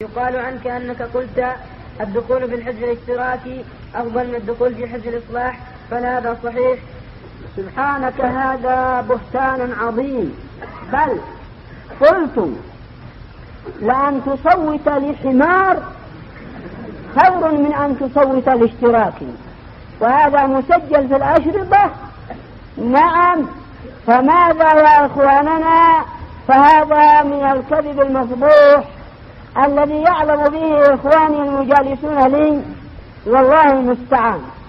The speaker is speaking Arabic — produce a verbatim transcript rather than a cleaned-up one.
يقال عنك أنك قلت الدخول في الحزب الاشتراكي أفضل من الدخول في حزب الإصلاح، فهذا صحيح؟ سبحانك، هذا بهتان عظيم. بل قلت لأن تصوت لحمار خير من أن تصوت لاشتراكي، وهذا مسجل في الأشرطة. نعم، فماذا يا إخواننا؟ فهذا من الكذب المفضوح الذي يعلم به إخواني المجالسون لي، والله المستعان.